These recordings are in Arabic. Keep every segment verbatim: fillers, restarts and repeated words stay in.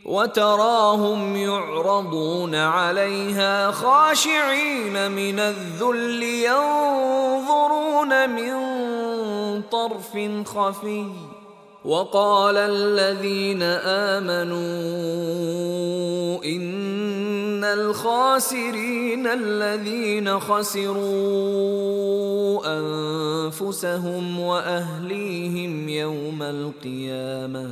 وتراهم يعرضون عليها خاشعين من الذل ينظرون من طرف خفي. وقال الذين آمنوا إن الخاسرين الذين خسروا أنفسهم وأهليهم يوم القيامة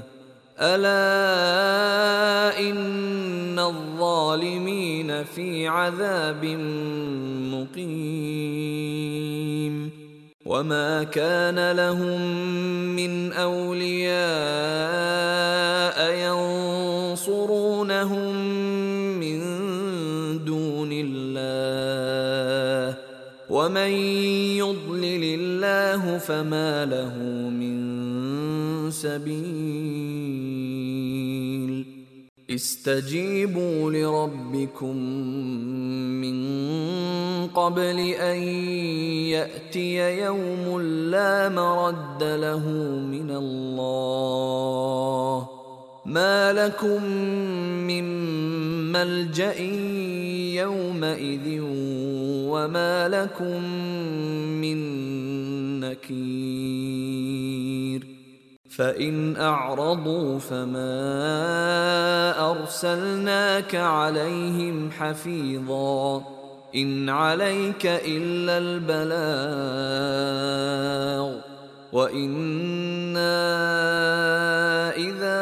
ألا إن الظالمين في عذاب مقيم. وما كان لهم من أولياء ينصرونهم من دون الله ومن يضلل الله فما له من سبيل. استجيبوا لربكم من قبل أن يأتي يوم لا مرد له من الله ما لكم من ملجأ يومئذ وما لكم من نكير. فإن أعرضوا فما أرسلناك عليهم حفيظا إن عليك إلا البلاغ وإنا إذا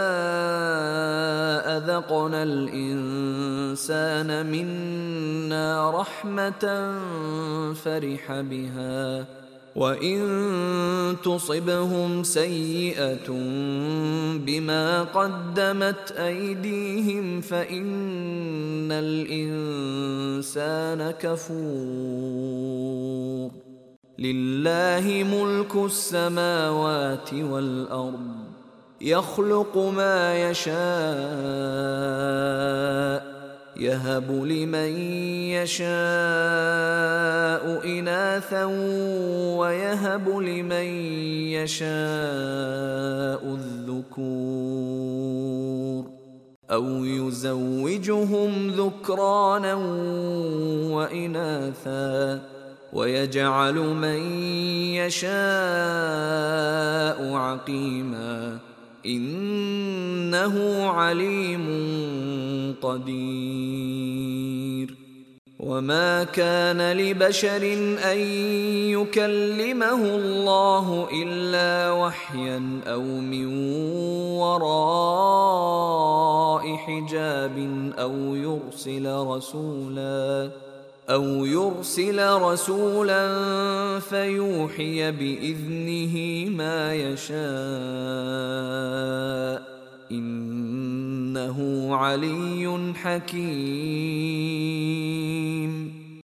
أذقنا الإنسان منا رحمة فرح بها وإن تصبهم سيئة بما قدمت أيديهم فإن الإنسان كفور. لله ملك السماوات والأرض يخلق ما يشاء يهب لمن يشاء إناثا ويهب لمن يشاء الذكور أو يزوجهم ذكرانا وإناثا ويجعل من يشاء عقيما إنه عليم قدير. وما كان لبشر أن يكلمه الله إلا وحيا أو من وراء حجاب أو يرسل رسولا أو يرسل رسولا فيوحي بإذنه ما يشاء إنه علي حكيم.